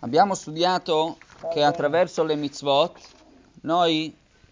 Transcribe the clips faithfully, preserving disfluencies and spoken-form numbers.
Abbiamo studiato che attraverso le mitzvot noi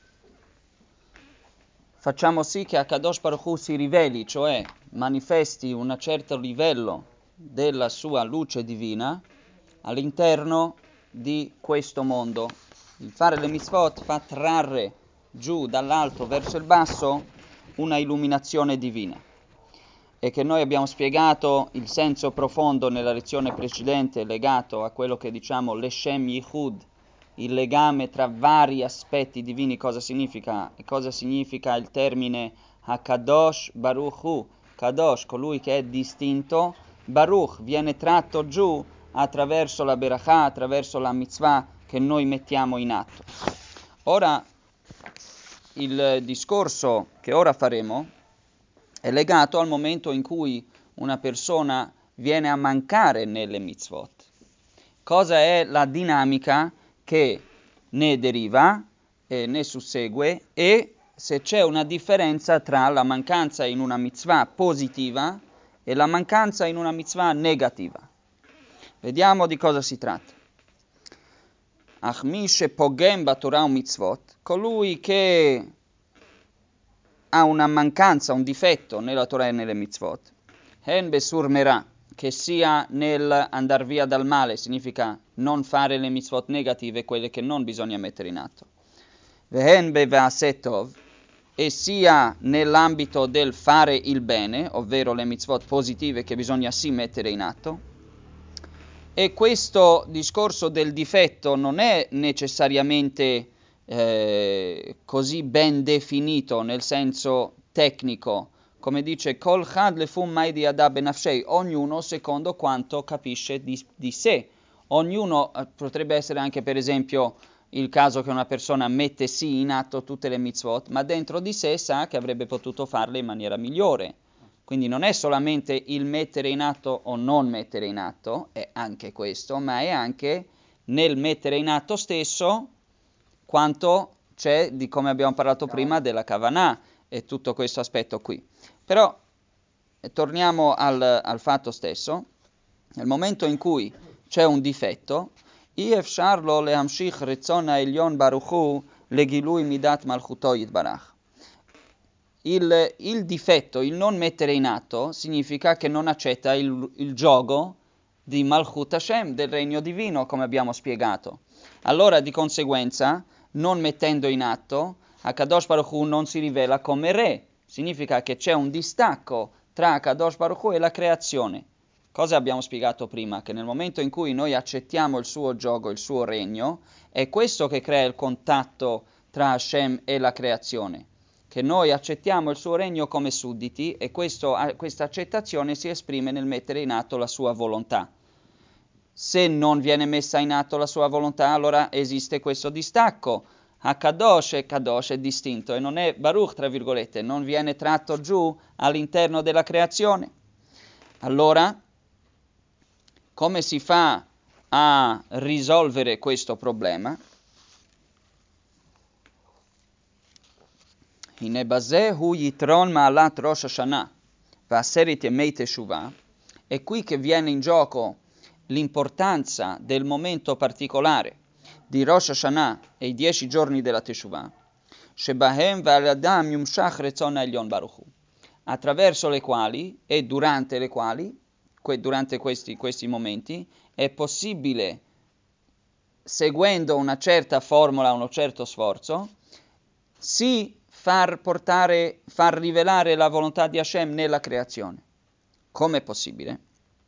facciamo sì che Akadosh Baruch Hu si riveli, cioè manifesti un certo livello della sua luce divina all'interno di questo mondo. Il fare le mitzvot fa trarre giù dall'alto verso il basso una illuminazione divina. E che noi abbiamo spiegato il senso profondo nella lezione precedente legato a quello che diciamo l'Eshem Yichud, il legame tra vari aspetti divini, cosa significa e cosa significa il termine HaKadosh Baruch Hu, Kadosh, colui che è distinto, Baruch viene tratto giù attraverso la Berachah, attraverso la mitzvah che noi mettiamo in atto. Ora, il discorso che ora faremo è legato al momento in cui una persona viene a mancare nelle mitzvot. Cosa è la dinamica che ne deriva, e ne sussegue, e se c'è una differenza tra la mancanza in una mitzvah positiva e la mancanza in una mitzvah negativa. Vediamo di cosa si tratta. Achmishe pogem batorah mitzvot, colui che ha una mancanza, un difetto nella Torah e nelle mitzvot. Hen besur merah, che sia nel andar via dal male, significa non fare le mitzvot negative, quelle che non bisogna mettere in atto. Vehen beveaseh tov, e sia nell'ambito del fare il bene, ovvero le mitzvot positive che bisogna sì mettere in atto. E questo discorso del difetto non è necessariamente Eh, così ben definito nel senso tecnico, come dice Kol Chad lefum maidi ada benafshei, ognuno secondo quanto capisce di, di sé. Ognuno eh, potrebbe essere anche per esempio il caso che una persona mette sì in atto tutte le mitzvot, ma dentro di sé sa che avrebbe potuto farle in maniera migliore. Quindi non è solamente il mettere in atto o non mettere in atto, è anche questo, ma è anche nel mettere in atto stesso quanto c'è di, come abbiamo parlato prima, della Kavanah e tutto questo aspetto qui. Però eh, torniamo al, al fatto stesso. Nel momento in cui c'è un difetto, Efshar lo lehamshich retzon ha'elyon baruch hu legilui midat malchuto yitbarach. Il, il difetto, il non mettere in atto, significa che non accetta il, il giogo di Malchut Hashem, del regno divino, come abbiamo spiegato. Allora, di conseguenza, non mettendo in atto, Akadosh Baruch Hu non si rivela come re. Significa che c'è un distacco tra Akadosh Baruch Hu e la creazione. Cosa abbiamo spiegato prima? Che nel momento in cui noi accettiamo il suo giogo, il suo regno, è questo che crea il contatto tra Hashem e la creazione. Che noi accettiamo il suo regno come sudditi e questo, questa accettazione si esprime nel mettere in atto la sua volontà. Se non viene messa in atto la sua volontà, allora esiste questo distacco. Hakadosh e Kadosh è distinto e non è Baruch, tra virgolette, non viene tratto giù all'interno della creazione. Allora, come si fa a risolvere questo problema? Hine bazeh hu yitron ma'alat Rosh Hashanah va'aseret yemei teshuvah. È qui che viene in gioco l'importanza del momento particolare di Rosh Hashanah e i dieci giorni della Teshuvah, shebahem ve'al-adam yumshach retzon ha'elyon baruch hu, attraverso le quali e durante le quali, que, durante questi, questi momenti, è possibile, seguendo una certa formula, uno certo sforzo, sì far portare, far rivelare la volontà di Hashem nella creazione. Come è possibile?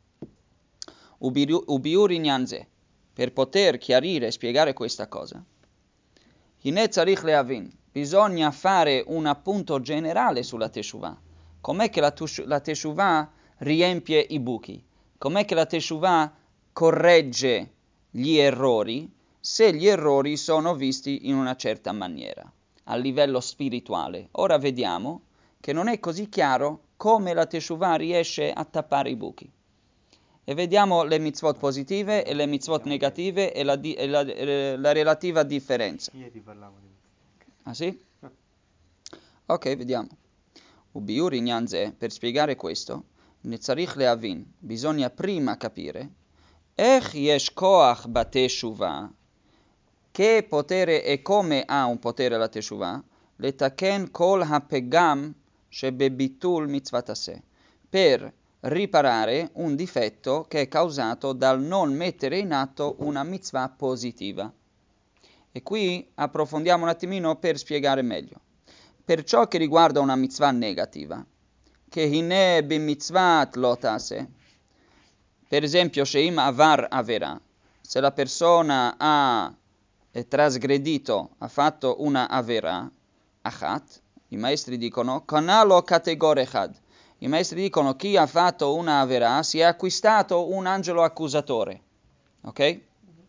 Ubiur inyanze, per poter chiarire e spiegare questa cosa, Hine tzarich leavin, bisogna fare un appunto generale sulla Teshuvah. Com'è che la, tush, la Teshuvah riempie i buchi? Com'è che la Teshuvah corregge gli errori se gli errori sono visti in una certa maniera, a livello spirituale? Ora vediamo che non è così chiaro come la Teshuvah riesce a tappare i buchi. E vediamo le mitzvot positive e le mitzvot negative e la, di, e la, e la relativa differenza. Ieri parlavamo di Ah sì? Ok, vediamo. Ubiur inyanze, per spiegare questo, netzarich leavin, bisogna prima capire, Ech yesh koach bateshuva, che potere e come ha un potere la teshuva? Letaken kol hapegam shebebitul mitzvat aseh, per riparare un difetto che è causato dal non mettere in atto una mitzvah positiva. E qui approfondiamo un attimino per spiegare meglio. Per ciò che riguarda una mitzvah negativa, che hine b'mitzvat lo tase, per esempio, sheim avar avera, se la persona ha trasgredito, ha fatto una avera, achat, i maestri dicono, kanalo kategor echad, i maestri dicono chi ha fatto una avera si è acquistato un angelo accusatore, ok?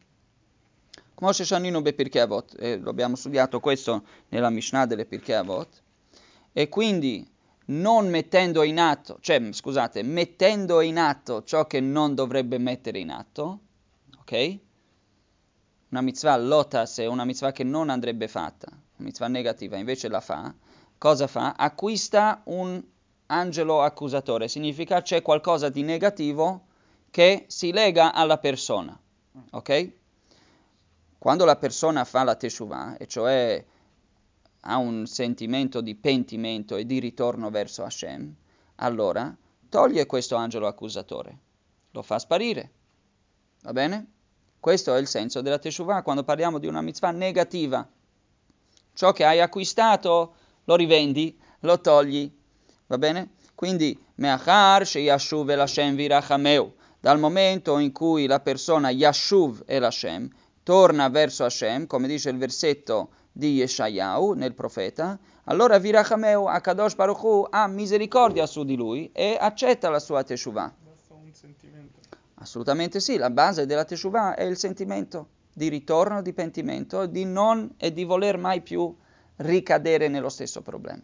Come Sheshaninu be Pirkei Avot, eh, lo abbiamo studiato questo nella Mishnah delle Pirkei Avot, e quindi non mettendo in atto, cioè scusate, mettendo in atto ciò che non dovrebbe mettere in atto, ok? Una mitzvah lotas è una mitzvah che non andrebbe fatta, una mitzvah negativa, invece la fa, cosa fa? Acquista un angelo accusatore, significa c'è qualcosa di negativo che si lega alla persona, ok? Quando la persona fa la teshuvah, e cioè ha un sentimento di pentimento e di ritorno verso Hashem, allora toglie questo angelo accusatore, lo fa sparire, va bene? Questo è il senso della teshuvah quando parliamo di una mitzvah negativa. Ciò che hai acquistato lo rivendi, lo togli, va bene? Quindi, me'achar sheyashuv el Hashem virachameu, dal momento in cui la persona yashuv el Hashem, torna verso Hashem, come dice il versetto di Yeshayahu nel profeta, allora virachameu, Akadosh Baruch Hu, ha misericordia su di lui e accetta la sua teshuvah. Basta un sentimento. Assolutamente sì, la base della teshuvah è il sentimento di ritorno, di pentimento, di non e di voler mai più ricadere nello stesso problema.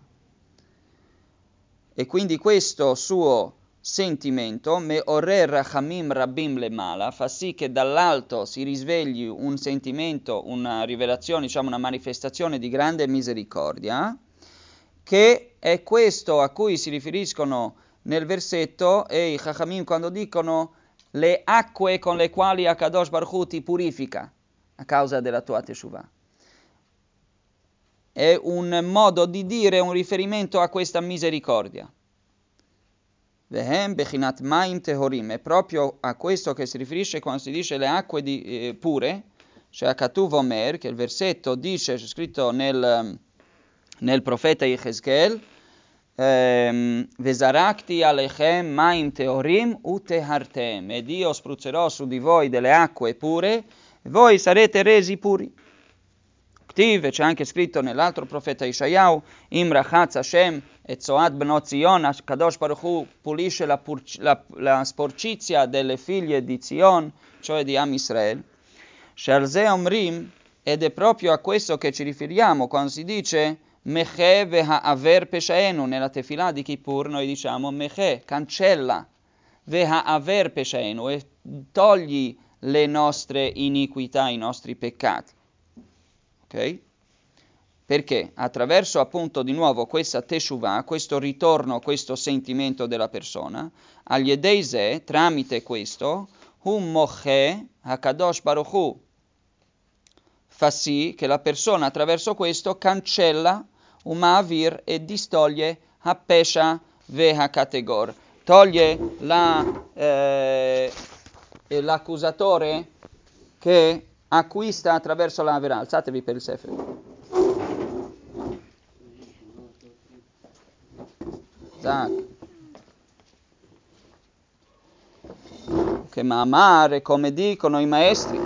E quindi questo suo sentimento, me'orer rachamim rabbim lemala, fa sì che dall'alto si risvegli un sentimento, una rivelazione, diciamo una manifestazione di grande misericordia, che è questo a cui si riferiscono nel versetto, e i Chachamim quando dicono le acque con le quali Akadosh Baruch Hu ti purifica a causa della tua teshuvah. È un modo di dire, un riferimento a questa misericordia. Vehem bechinat maim tehorim, è proprio a questo che si riferisce quando si dice le acque di, eh, pure, cioè a Katuv Omer, che il versetto dice, c'è scritto nel, nel profeta Yechezkel, Vesarakti alechem maim teorim utehartem, ed io spruzzerò su di voi delle acque pure, e voi sarete resi puri. Ktiv, c'è anche scritto nell'altro profeta Yeshayahu, Imrachatz Hashem et Zoat Bnot Zion, Kadosh Baruch Hu pulisce la, purci- la, la sporcizia delle figlie di Zion, cioè di Am Israel. Shalze Omrim, ed è proprio a questo che ci riferiamo quando si dice Meche ve'ha'aver peshaenu, nella tefilà di Kippur noi diciamo Meche, cancella, ve'ha'aver peshaenu, e togli le nostre iniquità, i nostri peccati. Ok? Perché attraverso appunto di nuovo questa teshuvah, questo ritorno, questo sentimento della persona, agli edeise, tramite questo, hum moche hakadosh baruch hu, fa sì che la persona attraverso questo cancella un ma'avir e distoglie hapesha ve hakategor, toglie la, eh, l'accusatore che acquista attraverso la vera. Alzatevi per il Sefer. Zac. Che Ma'amar, come dicono i maestri,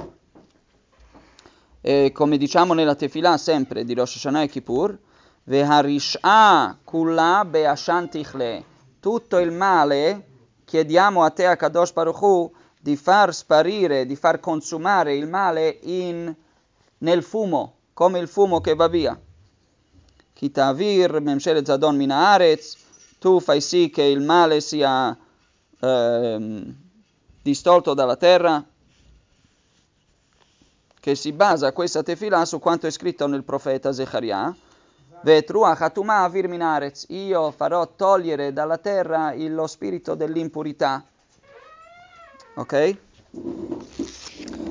e come diciamo nella tefilà sempre di Rosh Hashanah e Kippur, Veharish'a kulla be'ashan tichle, tutto il male chiediamo a te, a Kadosh Baruch Hu, di far sparire, di far consumare il male in, nel fumo, come il fumo che va via. Kitavir, memshelet zadon min haaretz, tu fai sì che il male sia ehm, distolto dalla terra, che si basa questa tefilà su quanto è scritto nel profeta Zecharia, Vetruach hatuma avir min haaretz, io farò togliere dalla terra lo spirito dell'impurità. Ok?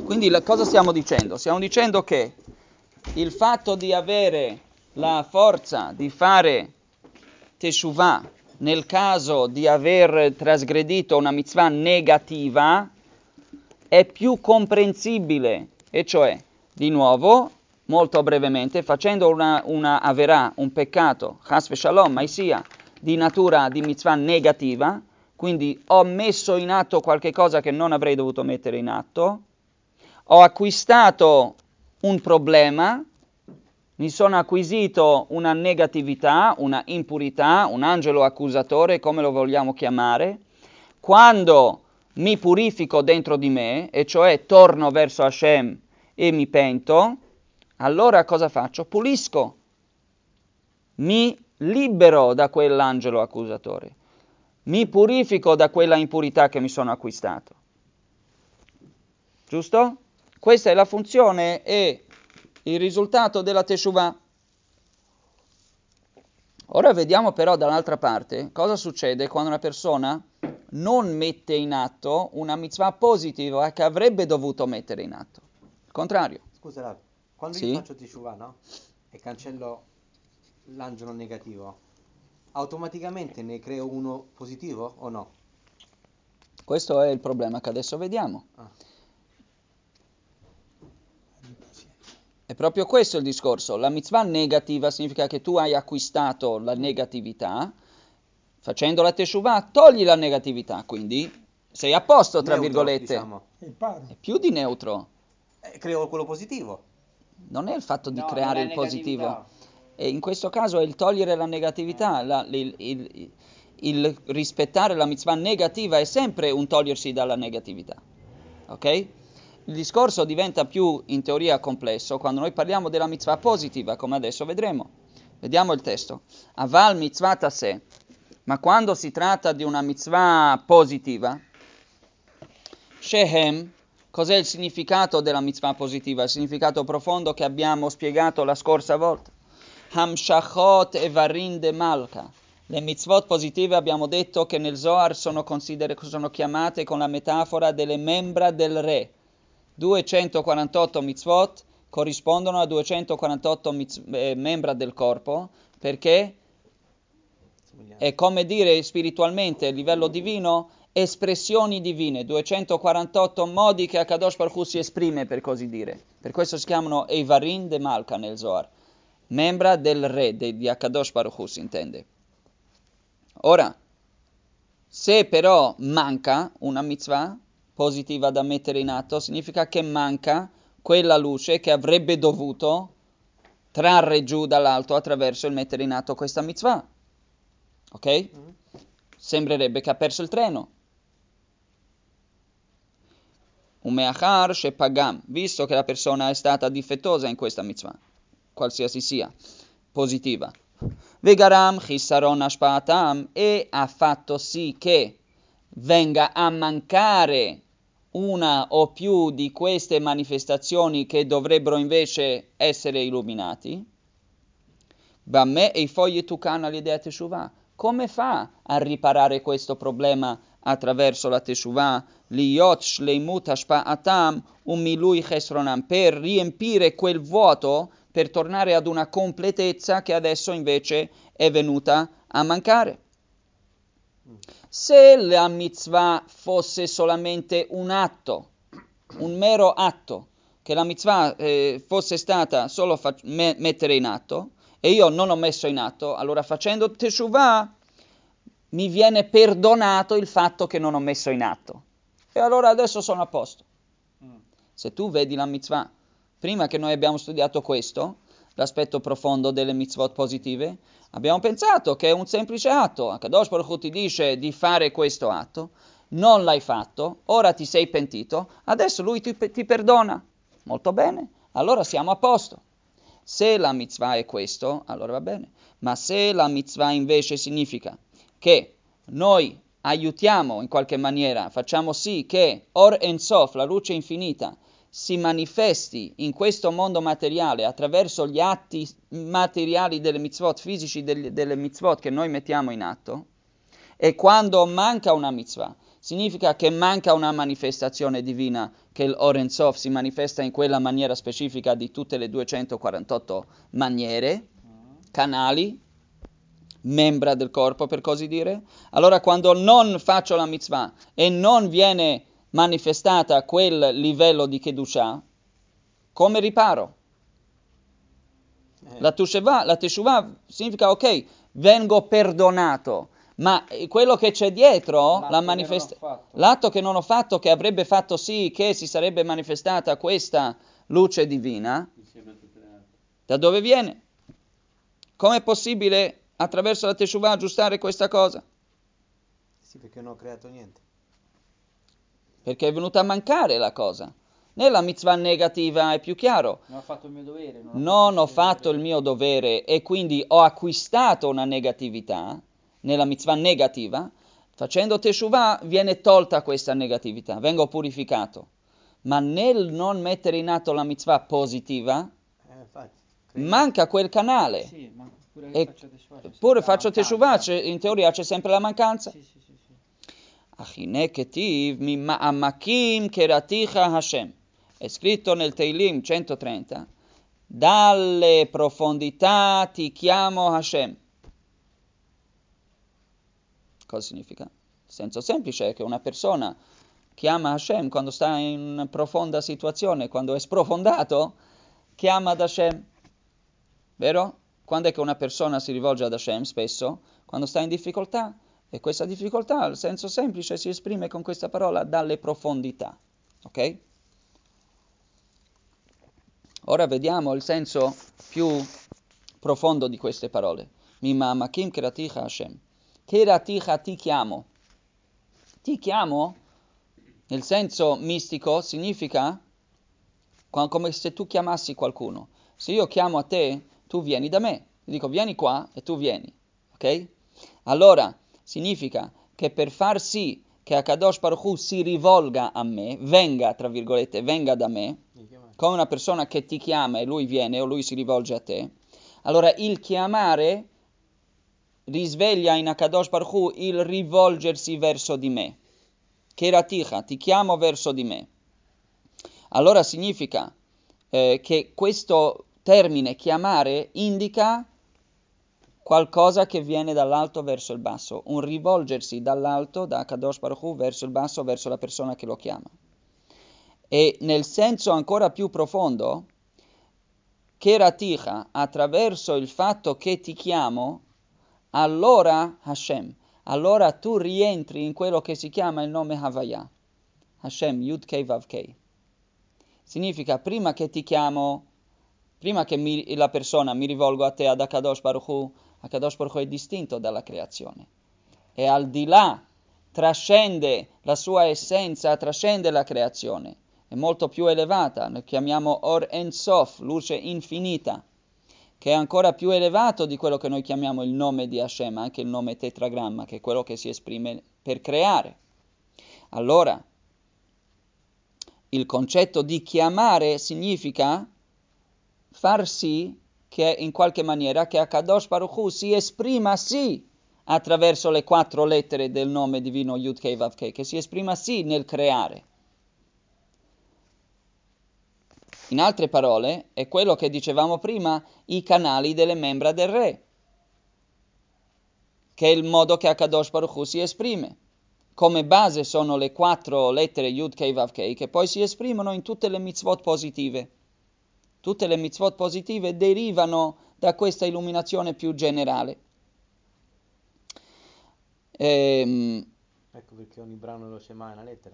Quindi la, cosa stiamo dicendo? Stiamo dicendo che il fatto di avere la forza di fare teshuvah nel caso di aver trasgredito una mitzvah negativa è più comprensibile, e cioè, di nuovo, molto brevemente, facendo una, una averà, un peccato, chas v'shalom, mai sia, di natura di mitzvah negativa, quindi ho messo in atto qualche cosa che non avrei dovuto mettere in atto, ho acquistato un problema, mi sono acquisito una negatività, una impurità, un angelo accusatore, come lo vogliamo chiamare. Quando mi purifico dentro di me, e cioè torno verso Hashem e mi pento, allora cosa faccio? Pulisco, mi libero da quell'angelo accusatore, mi purifico da quella impurità che mi sono acquistato. Giusto? Questa è la funzione e il risultato della teshuvah. Ora vediamo però dall'altra parte cosa succede quando una persona non mette in atto una mitzvah positiva che avrebbe dovuto mettere in atto. Il contrario. Scusa, Rav, quando Sì? io faccio teshuvah, no? E cancello l'angelo negativo, automaticamente ne creo uno positivo o no? Questo è il problema che adesso vediamo. Ah. È proprio questo il discorso. La mitzvah negativa significa che tu hai acquistato la negatività, facendo la teshuvah togli la negatività, quindi sei a posto, tra Neutro, virgolette. diciamo. È più di neutro. Eh, creo quello positivo. Non è il fatto di No, creare non è il positivo. negatività. E in questo caso è il togliere la negatività, la- il, il- il rispettare la mitzvah negativa è sempre un togliersi dalla negatività. Ok? Il discorso diventa più in teoria complesso quando noi parliamo della mitzvah positiva, come adesso vedremo. Vediamo il testo. Aval mitzvah taseh. Ma quando si tratta di una mitzvah positiva, shehem, cos'è il significato della mitzvah positiva? Il significato profondo che abbiamo spiegato la scorsa volta. Hamshachot evarin de malka. Le mitzvot positive abbiamo detto che nel Zohar sono, consider- sono chiamate con la metafora delle membra del re. duecentoquarantotto mitzvot corrispondono a duecentoquarantotto mitz- eh, membra del corpo, perché è come dire spiritualmente a livello divino espressioni divine, duecentoquarantotto modi che Akadosh Baruch Hu si esprime, per così dire. Per questo si chiamano Eivarim de Malka nel Zohar, membra del re, de, di Akadosh Baruch Hu si intende. Ora, se però manca una mitzvah positiva da mettere in atto, significa che manca quella luce che avrebbe dovuto trarre giù dall'alto attraverso il mettere in atto questa mitzvah. Ok? Mm. Sembrerebbe che ha perso il treno. Umeachar shepagam, visto che la persona è stata difettosa in questa mitzvah, qualsiasi sia, positiva. Vegaram chisaron ashpaatam, e ha fatto sì che venga a mancare una o più di queste manifestazioni che dovrebbero invece essere illuminati. Bamme e i fogli tucana l'idea teshuvah. Come fa a riparare questo problema attraverso la teshuvah? Liyot shleimut hashpa'atam umilui chesronam, per riempire quel vuoto, per tornare ad una completezza che adesso invece è venuta a mancare. Se la mitzvah fosse solamente un atto, un mero atto, che la mitzvah eh, fosse stata solo fa- me- mettere in atto, e io non ho messo in atto, allora facendo teshuvah mi viene perdonato il fatto che non ho messo in atto. E allora adesso sono a posto. Mm. Se tu vedi la mitzvah, prima che noi abbiamo studiato questo, l'aspetto profondo delle mitzvot positive, abbiamo pensato che è un semplice atto. Akadosh Baruch Hu ti dice di fare questo atto, non l'hai fatto, ora ti sei pentito, adesso lui ti, ti perdona. Molto bene, allora siamo a posto. Se la mitzvah è questo, allora va bene. Ma se la mitzvah invece significa che noi aiutiamo in qualche maniera, facciamo sì che Or En Sof, la luce infinita, si manifesti in questo mondo materiale attraverso gli atti materiali delle mitzvot, fisici delle, delle mitzvot che noi mettiamo in atto, e quando manca una mitzvah, significa che manca una manifestazione divina, che l'Or Ein Sof si manifesta in quella maniera specifica di tutte le duecentoquarantotto maniere, canali, membra del corpo per così dire. Allora quando non faccio la mitzvah e non viene manifestata quel livello di Kedusha, come riparo? Eh, La teshuvah, la teshuvah significa ok, vengo perdonato, ma quello che c'è dietro, L'atto la che manifest- non ho fatto. l'atto che non ho fatto, che avrebbe fatto sì che si sarebbe manifestata questa luce divina, Insieme a tutte le altre. da dove viene? Com'è possibile attraverso la teshuvah aggiustare questa cosa? sì, perché non ho creato niente. Perché è venuta a mancare la cosa. Nella mitzvah negativa è più chiaro. Non ho fatto il mio dovere. Non, Non ho fatto fatto il mio dovere e quindi ho acquistato una negatività nella mitzvah negativa. Facendo teshuvah viene tolta questa negatività, vengo purificato. Ma nel non mettere in atto la mitzvah positiva, Eh, infatti, crei manca quel canale. Sì, ma pure che E faccio teshuvah, c'è pure sempre la faccio teshuvah, mancanza. c'è- in teoria c'è sempre la mancanza. Sì, sì, sì, sì. Achine ketiv mima'amakim keraticha Hashem. È scritto nel Teilim centotrenta, dalle profondità ti chiamo Hashem. Cosa significa? Il senso semplice è che una persona chiama Hashem quando sta in una profonda situazione, quando è sprofondato, chiama ad Hashem. Vero? Quando è che una persona si rivolge ad Hashem? Spesso, quando sta in difficoltà. E questa difficoltà, il senso semplice, si esprime con questa parola, dalle profondità. Ok? Ora vediamo il senso più profondo di queste parole. Mimamakim keraticha Hashem. Keraticha ti chiamo. Ti chiamo, nel senso mistico, significa come se tu chiamassi qualcuno. Se io chiamo a te, tu vieni da me. Ti dico vieni qua e tu vieni. Ok? Allora, significa che per far sì che Akadosh Baruch Hu si rivolga a me, venga, tra virgolette, venga da me, come una persona che ti chiama e lui viene o lui si rivolge a te, allora il chiamare risveglia in Akadosh Baruch Hu il rivolgersi verso di me. Keraticha, ti chiamo verso di me. Allora significa eh, che questo termine chiamare indica qualcosa che viene dall'alto verso il basso, un rivolgersi dall'alto, da Kadosh Baruch Hu, verso il basso, verso la persona che lo chiama. E nel senso ancora più profondo, Keraticha, attraverso il fatto che ti chiamo, allora Hashem, allora tu rientri in quello che si chiama il nome Havaya. Hashem, Yud Kei Vav Kei. Significa, prima che ti chiamo, prima che mi, la persona mi rivolgo a te, ad Akadosh Baruch Hu, Akadosh Baruch Hu è distinto dalla creazione. È al di là, trascende la sua essenza, trascende la creazione. È molto più elevata, lo chiamiamo Or Ein Sof, luce infinita, che è ancora più elevato di quello che noi chiamiamo il nome di Hashem, anche il nome tetragramma, che è quello che si esprime per creare. Allora, il concetto di chiamare significa far sì che in qualche maniera che Akadosh Baruch Hu si esprima sì attraverso le quattro lettere del nome divino Yud Kei Vav Kei, che si esprima sì nel creare. In altre parole, è quello che dicevamo prima, i canali delle membra del re, che è il modo che Akadosh Baruch Hu si esprime. Come base sono le quattro lettere Yud Kei Vav Kei, che poi si esprimono in tutte le mitzvot positive. Tutte le mitzvot positive derivano da questa illuminazione più generale. Ehm, Ecco perché ogni brano lo Shema è una lettera.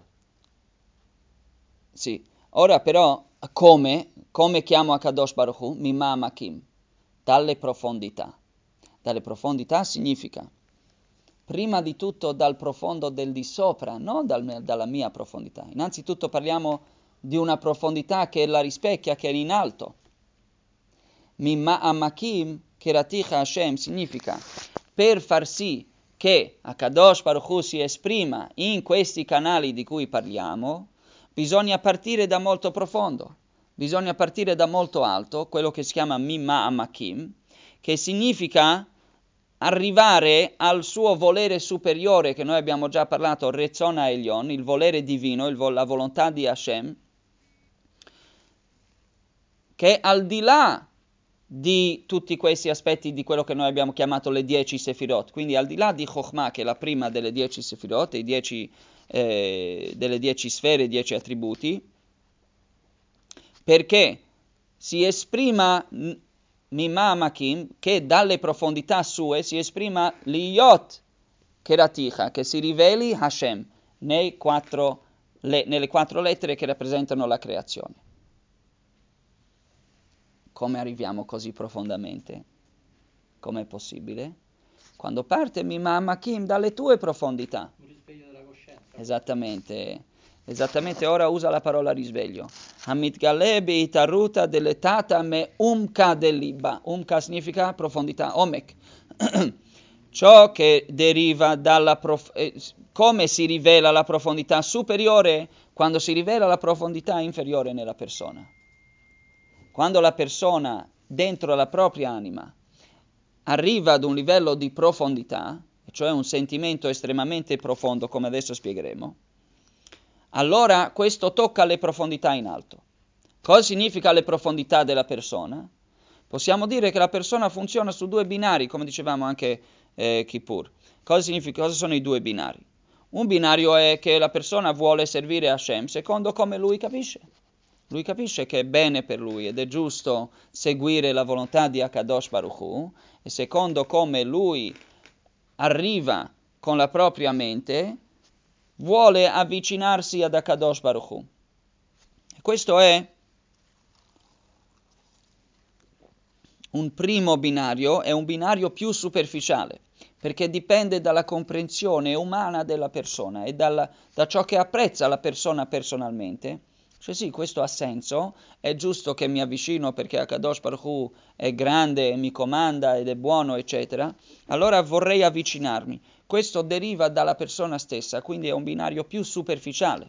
sì, ora però, come? Come chiamo Akadosh Baruch Hu? Mimamakim, dalle profondità. Dalle profondità significa, prima di tutto dal profondo del di sopra, non dal, dalla mia profondità. Innanzitutto parliamo di una profondità che la rispecchia, che è in alto. Mima'amakim keraticha Hashem significa per far sì che Akadosh Baruch Hu si esprima in questi canali di cui parliamo, bisogna partire da molto profondo, bisogna partire da molto alto, quello che si chiama Mima'amakim, che significa arrivare al suo volere superiore, che noi abbiamo già parlato, Retzon Elyon, il volere divino, il vo- la volontà di Hashem, che al di là di tutti questi aspetti di quello che noi abbiamo chiamato le dieci Sefirot, quindi al di là di Chokhmah, che è la prima delle dieci Sefirot, i dieci, eh, delle dieci sfere, i dieci attributi, perché si esprima Mimamakim, che dalle profondità sue si esprima l'Iyot Keraticha, che si riveli Hashem nei quattro, le, nelle quattro lettere che rappresentano la creazione. Come arriviamo così profondamente? Com'è possibile? Quando parte Mimamakim dalle tue profondità. Un risveglio della coscienza. Esattamente. Esattamente, ora usa la parola risveglio. Hamit Galebi Itaruta deletata me umka deliba. Umka significa profondità, omek. Ciò che deriva dalla prof... eh, come si rivela la profondità superiore quando si rivela la profondità inferiore nella persona. Quando la persona dentro la propria anima arriva ad un livello di profondità, cioè un sentimento estremamente profondo, come adesso spiegheremo, allora questo tocca le profondità in alto. Cosa significa le profondità della persona? Possiamo dire che la persona funziona su due binari, come dicevamo anche eh, Kippur. Cosa significa? Cosa sono i due binari? Un binario è che la persona vuole servire Hashem secondo come lui capisce. Lui capisce che è bene per lui ed è giusto seguire la volontà di Akadosh Baruch Hu, e secondo come lui arriva con la propria mente, vuole avvicinarsi ad Akadosh Baruch Hu. Questo è un primo binario, è un binario più superficiale, perché dipende dalla comprensione umana della persona e dalla, da ciò che apprezza la persona personalmente. Cioè sì, questo ha senso, è giusto che mi avvicino perché Akadosh Baruch Hu è grande e mi comanda ed è buono, eccetera. Allora vorrei avvicinarmi. Questo deriva dalla persona stessa, quindi è un binario più superficiale.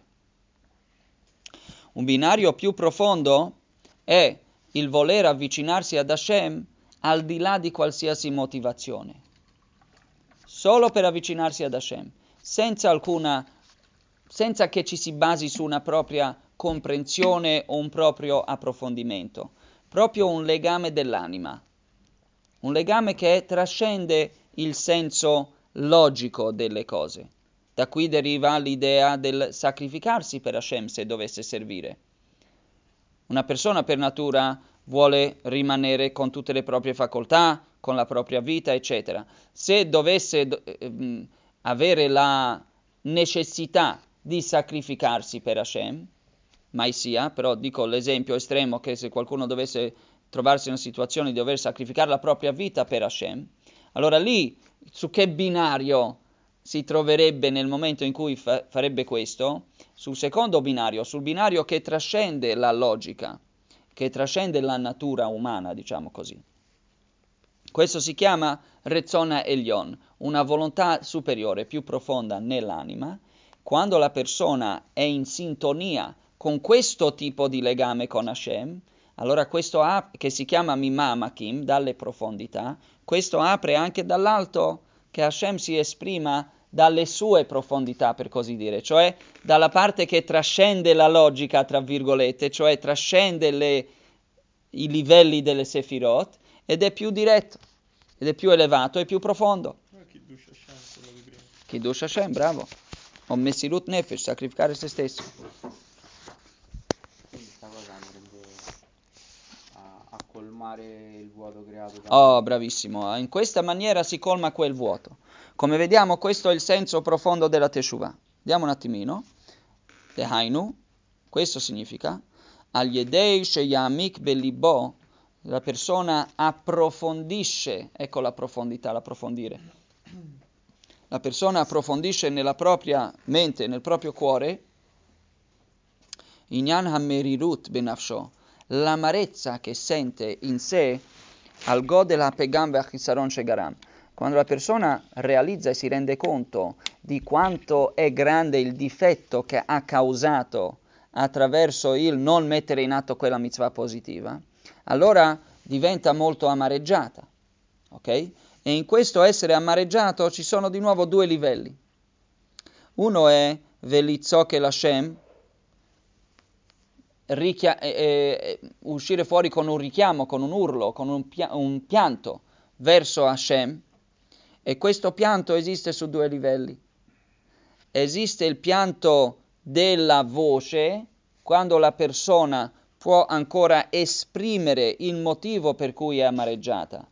Un binario più profondo è il voler avvicinarsi ad Hashem al di là di qualsiasi motivazione. Solo per avvicinarsi ad Hashem, senza alcuna, senza che ci si basi su una propria comprensione o un proprio approfondimento. Proprio un legame dell'anima. Un legame che trascende il senso logico delle cose. Da qui deriva l'idea del sacrificarsi per Hashem se dovesse servire. Una persona per natura vuole rimanere con tutte le proprie facoltà, con la propria vita, eccetera. Se dovesse eh, avere la necessità di sacrificarsi per Hashem, mai sia, però dico l'esempio estremo che se qualcuno dovesse trovarsi in una situazione di dover sacrificare la propria vita per Hashem, allora lì su che binario si troverebbe nel momento in cui fa- farebbe questo? Sul secondo binario, sul binario che trascende la logica, che trascende la natura umana, diciamo così. Questo si chiama Retzona Elyon, una volontà superiore, più profonda nell'anima. Quando la persona è in sintonia con questo tipo di legame con Hashem, allora questo ap- che si chiama Mimamakim, dalle profondità, questo apre anche dall'alto che Hashem si esprima dalle sue profondità, per così dire, cioè dalla parte che trascende la logica, tra virgolette, cioè trascende le, i livelli delle Sefirot, ed è più diretto, ed è più elevato e più profondo. Kiddush Hashem, quello di prima. Kiddush Hashem, bravo. O Messirut Nefesh, sacrificare se stesso. Quindi questa cosa andrebbe a, a colmare il vuoto creato da Oh, bravissimo. In questa maniera si colma quel vuoto. Come vediamo, questo è il senso profondo della Teshuvah. Vediamo un attimino. Tehainu, questo significa al yedei sheyamik belibo, la persona approfondisce, ecco la profondità, l'approfondire. La persona approfondisce nella propria mente, nel proprio cuore, inyan hamerirut benafsho, l'amarezza che sente in sé al godel hapegam ve'achisaron shegaram. Quando la persona realizza e si rende conto di quanto è grande il difetto che ha causato attraverso il non mettere in atto quella mitzvah positiva, allora diventa molto amareggiata, ok? E in questo essere amareggiato ci sono di nuovo due livelli. Uno è velizzok el Hashem, richia- eh, eh, uscire fuori con un richiamo, con un urlo, con un, pia- un pianto verso Hashem. E questo pianto esiste su due livelli. Esiste il pianto della voce, quando la persona può ancora esprimere il motivo per cui è amareggiata.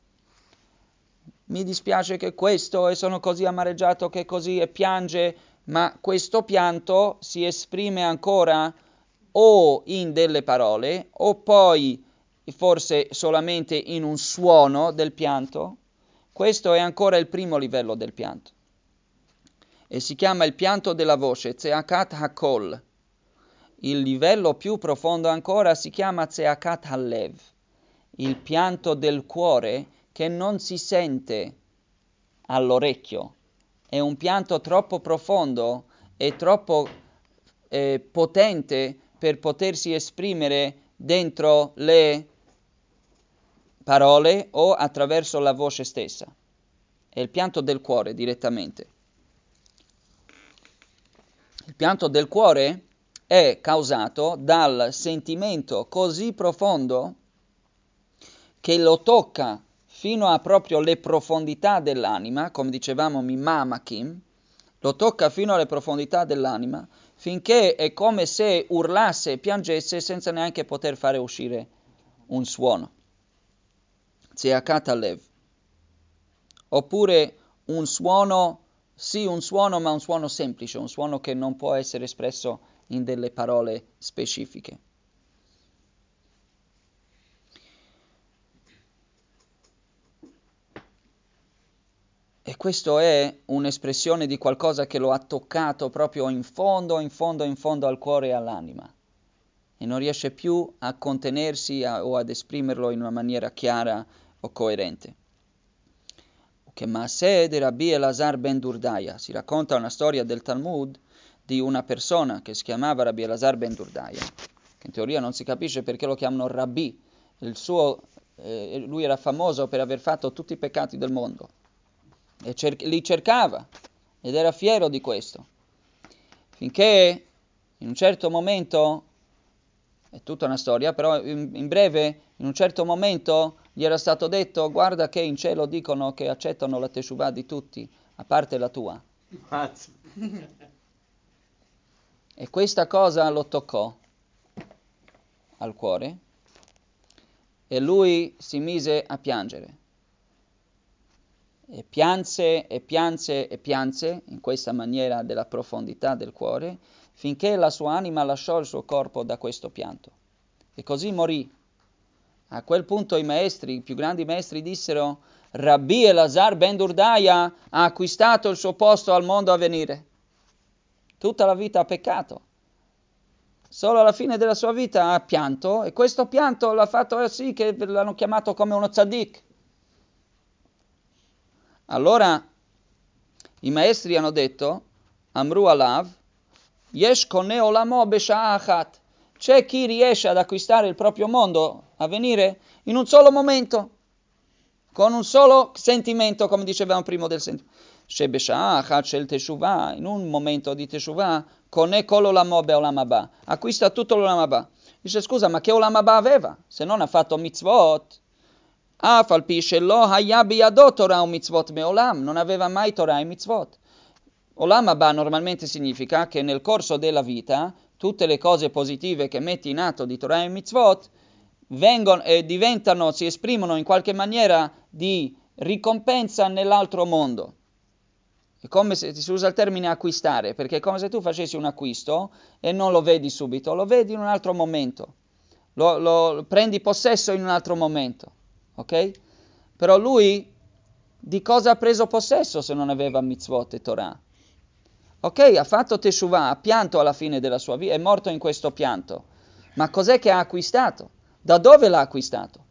Mi dispiace che questo, e sono così amareggiato che così, e piange, ma questo pianto si esprime ancora o in delle parole, o poi forse solamente in un suono del pianto. Questo è ancora il primo livello del pianto. E si chiama il pianto della voce, Tzeakat HaKol. Il livello più profondo ancora si chiama Tzeakat HaLev, il pianto del cuore che non si sente all'orecchio. È un pianto troppo profondo e troppo eh, potente per potersi esprimere dentro le parole o attraverso la voce stessa. È il pianto del cuore direttamente. Il pianto del cuore è causato dal sentimento così profondo che lo tocca fino a proprio le profondità dell'anima, come dicevamo Mimamakim, lo tocca fino alle profondità dell'anima, finché è come se urlasse e piangesse senza neanche poter fare uscire un suono. Tzeakat HaLev. Oppure un suono, sì un suono, ma un suono semplice, un suono che non può essere espresso in delle parole specifiche. E questo è un'espressione di qualcosa che lo ha toccato proprio in fondo, in fondo, in fondo al cuore e all'anima. E non riesce più a contenersi a, o ad esprimerlo in una maniera chiara o coerente. Che Maaseh di Rabbi Elazar ben Durdaya. Si racconta una storia del Talmud di una persona che si chiamava Rabbi Elazar ben Durdaya, che in teoria non si capisce perché lo chiamano Rabbi. Il suo, eh, lui era famoso per aver fatto tutti i peccati del mondo. E cer- li cercava ed era fiero di questo, finché in un certo momento, è tutta una storia, però in, in breve, in un certo momento gli era stato detto: guarda che in cielo dicono che accettano la teshuvah di tutti, a parte la tua. E questa cosa lo toccò al cuore e lui si mise a piangere. E pianse e pianse e pianse in questa maniera della profondità del cuore, finché la sua anima lasciò il suo corpo da questo pianto. E così morì. A quel punto i maestri, i più grandi maestri dissero: Rabbi Elazar ben Durdaya ha acquistato il suo posto al mondo a venire. Tutta la vita ha peccato. Solo alla fine della sua vita ha pianto, e questo pianto l'ha fatto sì che l'hanno chiamato come uno tzaddik. Allora i maestri hanno detto: Amru alav, yesh koneh olamo besha'a achat. C'è chi riesce ad acquistare il proprio mondo a venire in un solo momento, con un solo sentimento, come dicevamo prima del sentimento. She besha'a achat shel teshuvah, in un momento di teshuvah, koneh kol olamo be'olam haba. Acquista tutto l'olam haba. Dice: scusa, ma che olam haba aveva? Se non ha fatto mitzvot. Af al pi shelo haya biyado Torah u mitzvot me'olam, non aveva mai Torah e mitzvot. Olam haba normalmente significa che nel corso della vita tutte le cose positive che metti in atto di Torah e mitzvot vengono e diventano, si esprimono in qualche maniera di ricompensa nell'altro mondo. È come se si usa il termine acquistare, perché è come se tu facessi un acquisto e non lo vedi subito, lo vedi in un altro momento, lo, lo prendi possesso in un altro momento. Ok? Però lui di cosa ha preso possesso se non aveva mitzvot e Torah? Ok, ha fatto teshuvah, ha pianto alla fine della sua vita, è morto in questo pianto. Ma cos'è che ha acquistato? Da dove l'ha acquistato?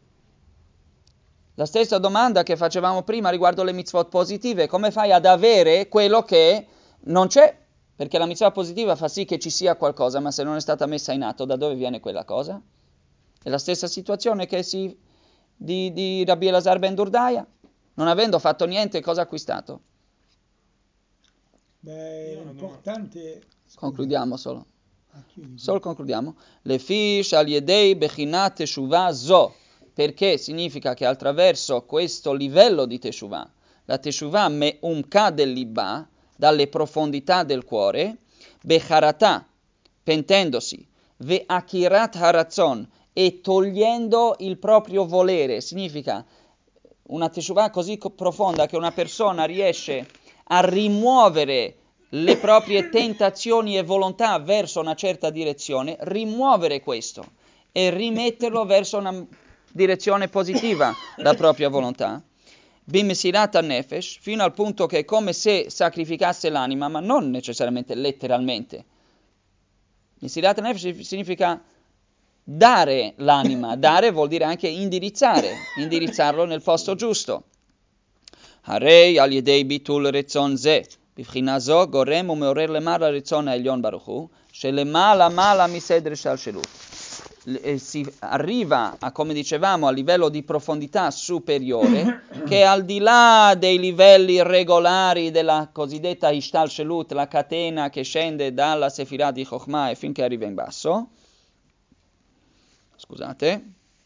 La stessa domanda che facevamo prima riguardo le mitzvot positive: come fai ad avere quello che non c'è? Perché la mitzvah positiva fa sì che ci sia qualcosa, ma se non è stata messa in atto, da dove viene quella cosa? È la stessa situazione che si... Di, di Rabbi Elazar ben Durdaya. non avendo fatto niente, cosa ha acquistato? Beh, è importante... Concludiamo solo. Ah, chiudi. Solo concludiamo. Le fish al yedei bechinat teshuvah zo, perché significa che attraverso questo livello di teshuvah, la teshuvah me'umka del libà, dalle profondità del cuore, becharata, pentendosi, ve'akirat harazzon, e togliendo il proprio volere, significa una teshuvah così profonda che una persona riesce a rimuovere le proprie tentazioni e volontà verso una certa direzione, rimuovere questo e rimetterlo verso una direzione positiva, la propria volontà. Bimesirat nefesh, fino al punto che è come se sacrificasse l'anima, ma non necessariamente letteralmente. Mesirat nefesh significa dare l'anima, dare vuol dire anche indirizzare, indirizzarlo nel posto giusto. Harei al yedei bitul rezzon ze, bivchina zo gorem umeorer lemala rezzon ha'elyon baruch hu, shelemala mala misedre shal shelut. Si arriva a, come dicevamo, a livello di profondità superiore, che al di là dei livelli regolari della cosiddetta Ishtal Shelut, la catena che scende dalla Sefirah di Chokhmah e finché arriva in basso, scusate,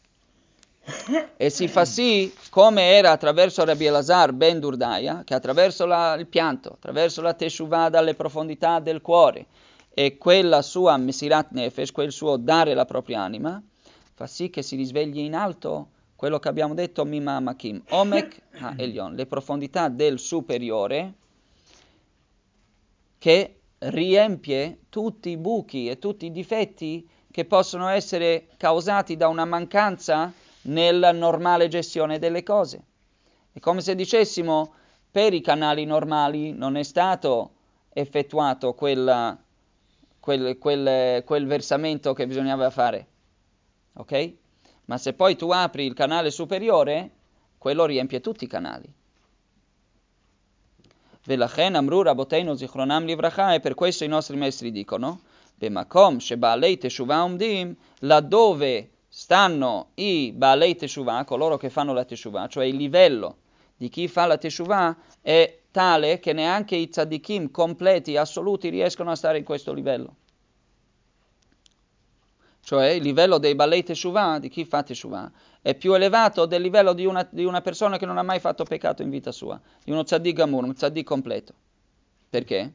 e si fa sì, come era attraverso Rabbi Elazar ben Durdaya, che attraverso la, il pianto, attraverso la teshuvah dalle profondità del cuore, e quella sua Mesirat Nefesh, quel suo dare la propria anima, fa sì che si risvegli in alto quello che abbiamo detto Mima Makim, Omek HaElyon, le profondità del superiore, che riempie tutti i buchi e tutti i difetti che possono essere causati da una mancanza nella normale gestione delle cose. È come se dicessimo, per i canali normali non è stato effettuato quella, quel, quel, quel versamento che bisognava fare, ok? Ma se poi tu apri il canale superiore, quello riempie tutti i canali. Velachen amru raboteinu zichronam livracha, e per questo i nostri maestri dicono, bemakom shebaalei teshuvah umdim, laddove stanno i baalei teshuvah, coloro che fanno la teshuvah, cioè il livello di chi fa la teshuvah è tale che neanche i tzadikim completi, assoluti, riescono a stare in questo livello. Cioè il livello dei baalei teshuvah, di chi fa teshuvah, è più elevato del livello di una, di una persona che non ha mai fatto peccato in vita sua, di uno tzaddik gamur, un tzaddik completo. Perché?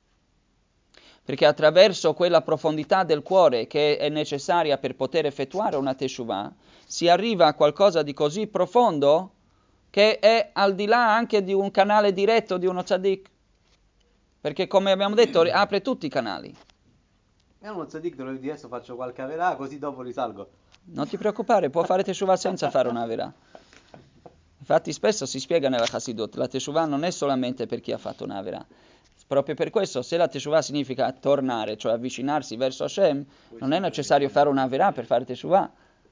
Perché attraverso quella profondità del cuore che è necessaria per poter effettuare una teshuvah, si arriva a qualcosa di così profondo che è al di là anche di un canale diretto di uno tzaddik. Perché, come abbiamo detto, apre tutti i canali. E uno tzaddik dove di adesso faccio qualche averà, così dopo risalgo. Non ti preoccupare, può fare teshuvah senza fare una averà. Infatti spesso si spiega nella Chassidut, la teshuvah non è solamente per chi ha fatto una averà. Proprio per questo, se la teshuvah significa tornare, cioè avvicinarsi verso Hashem, non è necessario fare una averà per fare teshuvah.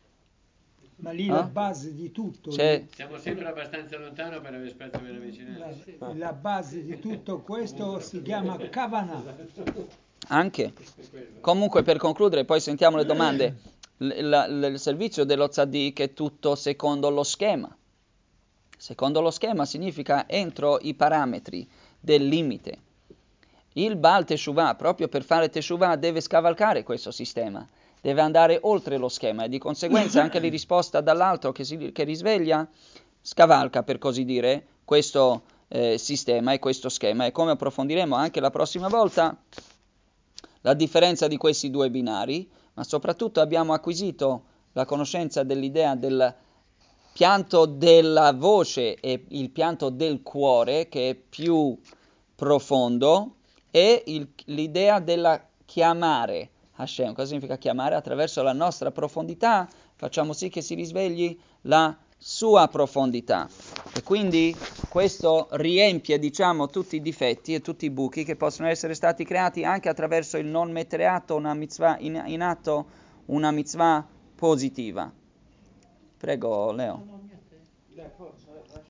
Ma lì Ah? la base di tutto, C'è, Siamo sempre abbastanza lontano per aver spazio per avvicinarci. la, la base di tutto questo si chiama Kavanah. anche. Comunque, per concludere, poi sentiamo le domande. L- la- l- il servizio dello tzaddik è tutto secondo lo schema. Secondo lo schema significa entro i parametri del limite. Il Baal Teshuvah, proprio per fare Teshuvah, deve scavalcare questo sistema, deve andare oltre lo schema e di conseguenza anche la risposta dall'alto che, si, che risveglia scavalca, per così dire, questo eh, sistema e questo schema. E come approfondiremo anche la prossima volta, la differenza di questi due binari, ma soprattutto abbiamo acquisito la conoscenza dell'idea del pianto della voce e il pianto del cuore, che è più profondo, e il, l'idea della chiamare Hashem. Cosa significa chiamare? Attraverso la nostra profondità facciamo sì che si risvegli la sua profondità. E quindi questo riempie, diciamo, tutti i difetti e tutti i buchi che possono essere stati creati anche attraverso il non mettere atto una mitzvah, in, in atto una mitzvah positiva. Prego, Leo. No, no, niente. Dai, forza.